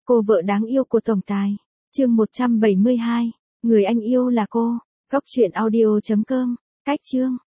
Cô vợ đáng yêu của tổng tài. Chương 172. Người anh yêu là cô. Góc truyện audio.com. Cách chương.